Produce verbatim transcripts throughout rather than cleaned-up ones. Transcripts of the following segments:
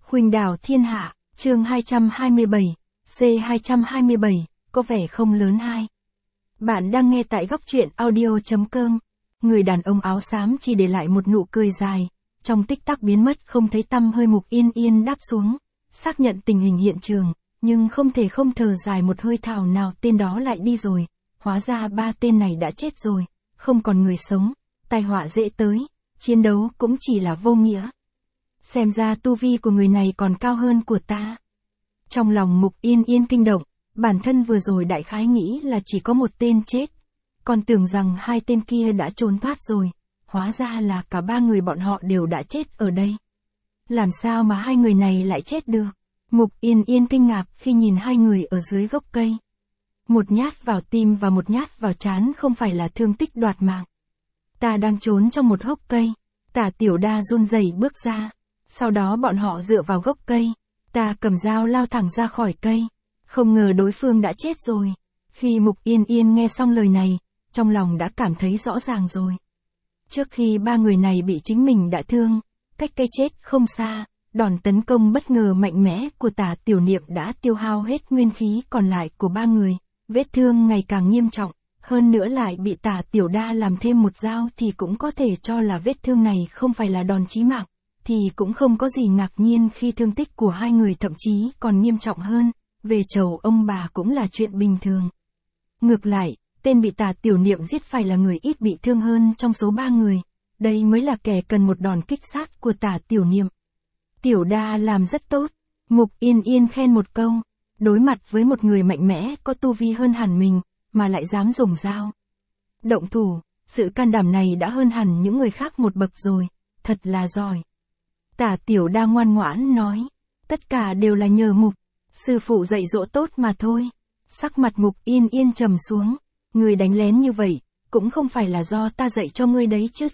Khuynh đảo thiên hạ, chương hai trăm hai mươi bảy, C hai trăm hai mươi bảy, có vẻ không lớn hai. Bạn đang nghe tại góc truyện audio.com. Người đàn ông áo xám chỉ để lại một nụ cười dài, trong tích tắc biến mất không thấy tăm hơi. Mục Yên Yên đáp xuống, xác nhận tình hình hiện trường, nhưng không thể không thở dài một hơi. Thảo nào tên đó lại đi rồi, hóa ra ba tên này đã chết rồi, không còn người sống, tai họa dễ tới, chiến đấu cũng chỉ là vô nghĩa. Xem ra tu vi của người này còn cao hơn của ta. Trong lòng Mục Yên Yên kinh động, bản thân vừa rồi đại khái nghĩ là chỉ có một tên chết, còn tưởng rằng hai tên kia đã trốn thoát rồi, hóa ra là cả ba người bọn họ đều đã chết ở đây. Làm sao mà hai người này lại chết được? Mục Yên Yên kinh ngạc khi nhìn hai người ở dưới gốc cây. Một nhát vào tim và một nhát vào trán không phải là thương tích đoạt mạng. Ta đang trốn trong một hốc cây. Tả Tiểu Đa run rẩy bước ra. Sau đó bọn họ dựa vào gốc cây. Ta cầm dao lao thẳng ra khỏi cây. Không ngờ đối phương đã chết rồi. Khi Mục Yên Yên nghe xong lời này, trong lòng đã cảm thấy rõ ràng rồi. Trước khi ba người này bị chính mình đã thương, cách cây chết không xa, đòn tấn công bất ngờ mạnh mẽ của Tả Tiểu Niệm đã tiêu hao hết nguyên khí còn lại của ba người. Vết thương ngày càng nghiêm trọng, hơn nữa lại bị Tả Tiểu Đa làm thêm một dao thì cũng có thể cho là vết thương này không phải là đòn chí mạng, thì cũng không có gì ngạc nhiên khi thương tích của hai người thậm chí còn nghiêm trọng hơn, về chầu ông bà cũng là chuyện bình thường. Ngược lại, tên bị Tả Tiểu Niệm giết phải là người ít bị thương hơn trong số ba người, đây mới là kẻ cần một đòn kích sát của Tả Tiểu Niệm. Tiểu Đa làm rất tốt, Mục Yên Yên khen một câu. Đối mặt với một người mạnh mẽ có tu vi hơn hẳn mình, mà lại dám dùng dao động thủ, sự can đảm này đã hơn hẳn những người khác một bậc rồi, thật là giỏi. Tả Tiểu Đa ngoan ngoãn nói, tất cả đều là nhờ Mục sư phụ dạy dỗ tốt mà thôi. Sắc mặt Mục Yên Yên trầm xuống, người đánh lén như vậy, cũng không phải là do ta dạy cho ngươi đấy chứ.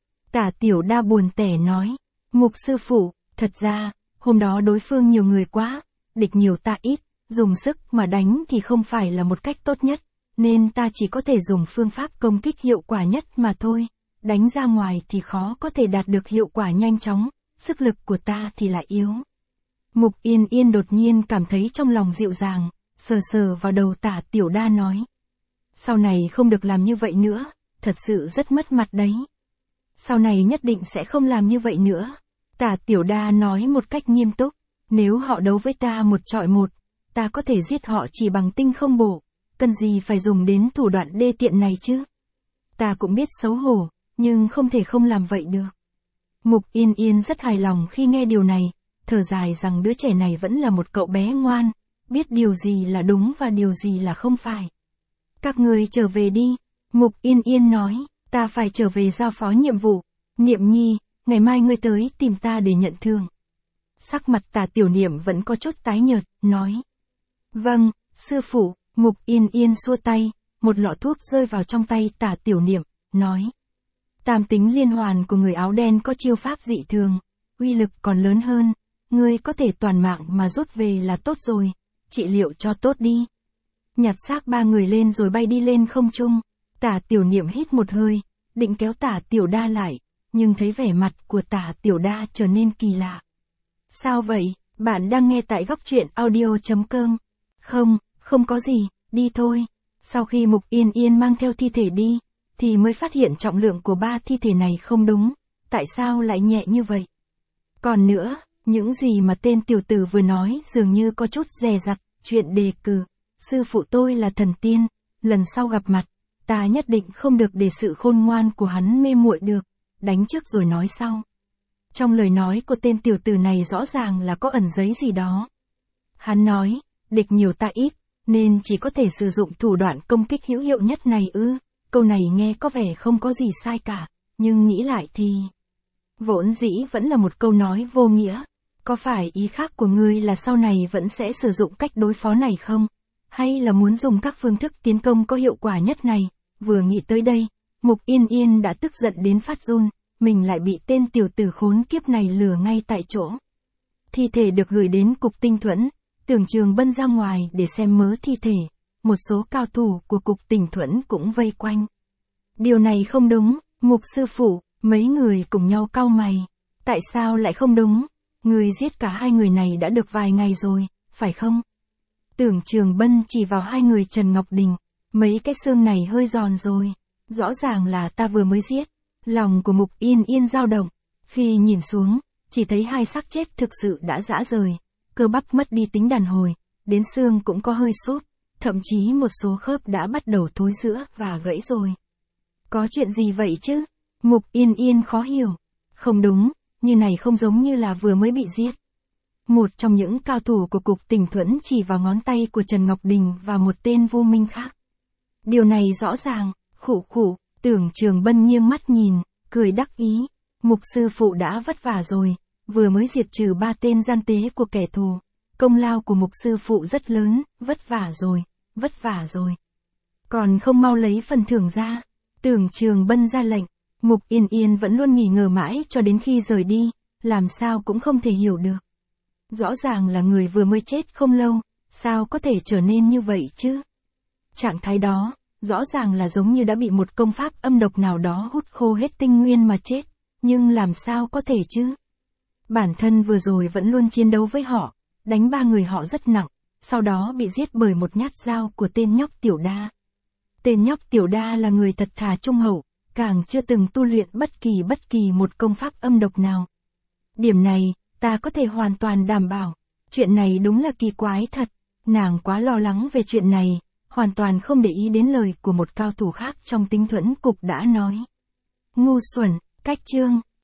Tả Tiểu Đa buồn tẻ nói, Mục sư phụ, thật ra, hôm đó đối phương nhiều người quá, địch nhiều ta ít. Dùng sức mà đánh thì không phải là một cách tốt nhất, nên ta chỉ có thể dùng phương pháp công kích hiệu quả nhất mà thôi. Đánh ra ngoài thì khó có thể đạt được hiệu quả nhanh chóng, sức lực của ta thì lại yếu. Mục Yên Yên đột nhiên cảm thấy trong lòng dịu dàng, sờ sờ vào đầu Tả Tiểu Đa nói. Sau này không được làm như vậy nữa, thật sự rất mất mặt đấy. Sau này nhất định sẽ không làm như vậy nữa. Tả Tiểu Đa nói một cách nghiêm túc, nếu họ đấu với ta một chọi một, ta có thể giết họ chỉ bằng tinh không bổ, cần gì phải dùng đến thủ đoạn đê tiện này chứ. Ta cũng biết xấu hổ, nhưng không thể không làm vậy được. Mục Yên Yên rất hài lòng khi nghe điều này, thở dài rằng đứa trẻ này vẫn là một cậu bé ngoan, biết điều gì là đúng và điều gì là không phải. Các người trở về đi, Mục Yên Yên nói, ta phải trở về giao phó nhiệm vụ. Niệm Nhi, ngày mai ngươi tới tìm ta để nhận thưởng. Sắc mặt Tả Tiểu Niệm vẫn có chút tái nhợt, nói. Vâng, sư phụ. Mục Yên Yên xua tay, một lọ thuốc rơi vào trong tay Tả Tiểu Niệm, nói. Tam tính liên hoàn của người áo đen có chiêu pháp dị thường, uy lực còn lớn hơn, ngươi có thể toàn mạng mà rút về là tốt rồi, trị liệu cho tốt đi. Nhặt xác ba người lên rồi bay đi lên không trung, Tả Tiểu Niệm hít một hơi, định kéo Tả Tiểu Đa lại, nhưng thấy vẻ mặt của Tả Tiểu Đa trở nên kỳ lạ. Sao vậy, bạn đang nghe tại góc truyện audio.com. Không, không có gì, đi thôi. Sau khi Mục Yên Yên mang theo thi thể đi, thì mới phát hiện trọng lượng của ba thi thể này không đúng, tại sao lại nhẹ như vậy? Còn nữa, những gì mà tên tiểu tử vừa nói dường như có chút dè dặt, chuyện đề cử. Sư phụ tôi là thần tiên, lần sau gặp mặt, ta nhất định không được để sự khôn ngoan của hắn mê muội được, đánh trước rồi nói sau. Trong lời nói của tên tiểu tử này rõ ràng là có ẩn giấy gì đó. Hắn nói, địch nhiều ta ít, nên chỉ có thể sử dụng thủ đoạn công kích hữu hiệu nhất này ư. Câu này nghe có vẻ không có gì sai cả, nhưng nghĩ lại thì... Vốn dĩ vẫn là một câu nói vô nghĩa. Có phải ý khác của ngươi là sau này vẫn sẽ sử dụng cách đối phó này không? Hay là muốn dùng các phương thức tiến công có hiệu quả nhất này? Vừa nghĩ tới đây, Mục Yên Yên đã tức giận đến phát run, mình lại bị tên tiểu tử khốn kiếp này lừa ngay tại chỗ. Thi thể được gửi đến cục tinh thuẫn. Tưởng Trường Bân ra ngoài để xem mớ thi thể, một số cao thủ của cục Tinh Thuẫn cũng vây quanh. Điều này không đúng, Mục sư phụ, mấy người cùng nhau cau mày. Tại sao lại không đúng? Người giết cả hai người này đã được vài ngày rồi, phải không? Tưởng Trường Bân chỉ vào hai người Trần Ngọc Đình. Mấy cái xương này hơi giòn rồi. Rõ ràng là ta vừa mới giết. Lòng của Mục Yên Yên dao động. Khi nhìn xuống, chỉ thấy hai xác chết thực sự đã rã rời. Cơ bắp mất đi tính đàn hồi. Đến xương cũng có hơi xốp. Thậm chí một số khớp đã bắt đầu thối rữa và gãy rồi. Có chuyện gì vậy chứ? Mục Yên Yên khó hiểu. Không đúng, như này không giống như là vừa mới bị giết. Một trong những cao thủ của cục Tỉnh Thuẫn chỉ vào ngón tay của Trần Ngọc Đình và một tên vô minh khác. Điều này rõ ràng, khụ khụ, Tưởng Trường Bân nghiêng mắt nhìn, cười đắc ý. Mục sư phụ đã vất vả rồi, vừa mới diệt trừ ba tên gian tế của kẻ thù. Công lao của mục sư phụ rất lớn, vất vả rồi, vất vả rồi. Còn không mau lấy phần thưởng ra. Tưởng Trường Bân ra lệnh. Mục Yên Yên vẫn luôn nghỉ ngờ mãi cho đến khi rời đi, làm sao cũng không thể hiểu được. Rõ ràng là người vừa mới chết không lâu, sao có thể trở nên như vậy chứ? Trạng thái đó, rõ ràng là giống như đã bị một công pháp âm độc nào đó hút khô hết tinh nguyên mà chết, nhưng làm sao có thể chứ? Bản thân vừa rồi vẫn luôn chiến đấu với họ, đánh ba người họ rất nặng, sau đó bị giết bởi một nhát dao của tên nhóc Tiểu Đa. Tên nhóc Tiểu Đa là người thật thà trung hậu, càng chưa từng tu luyện bất kỳ bất kỳ một công pháp âm độc nào. Điểm này, ta có thể hoàn toàn đảm bảo. Chuyện này đúng là kỳ quái thật. Nàng quá lo lắng về chuyện này, hoàn toàn không để ý đến lời của một cao thủ khác trong Tính Thuẫn cục đã nói. Ngu xuẩn, cách chương.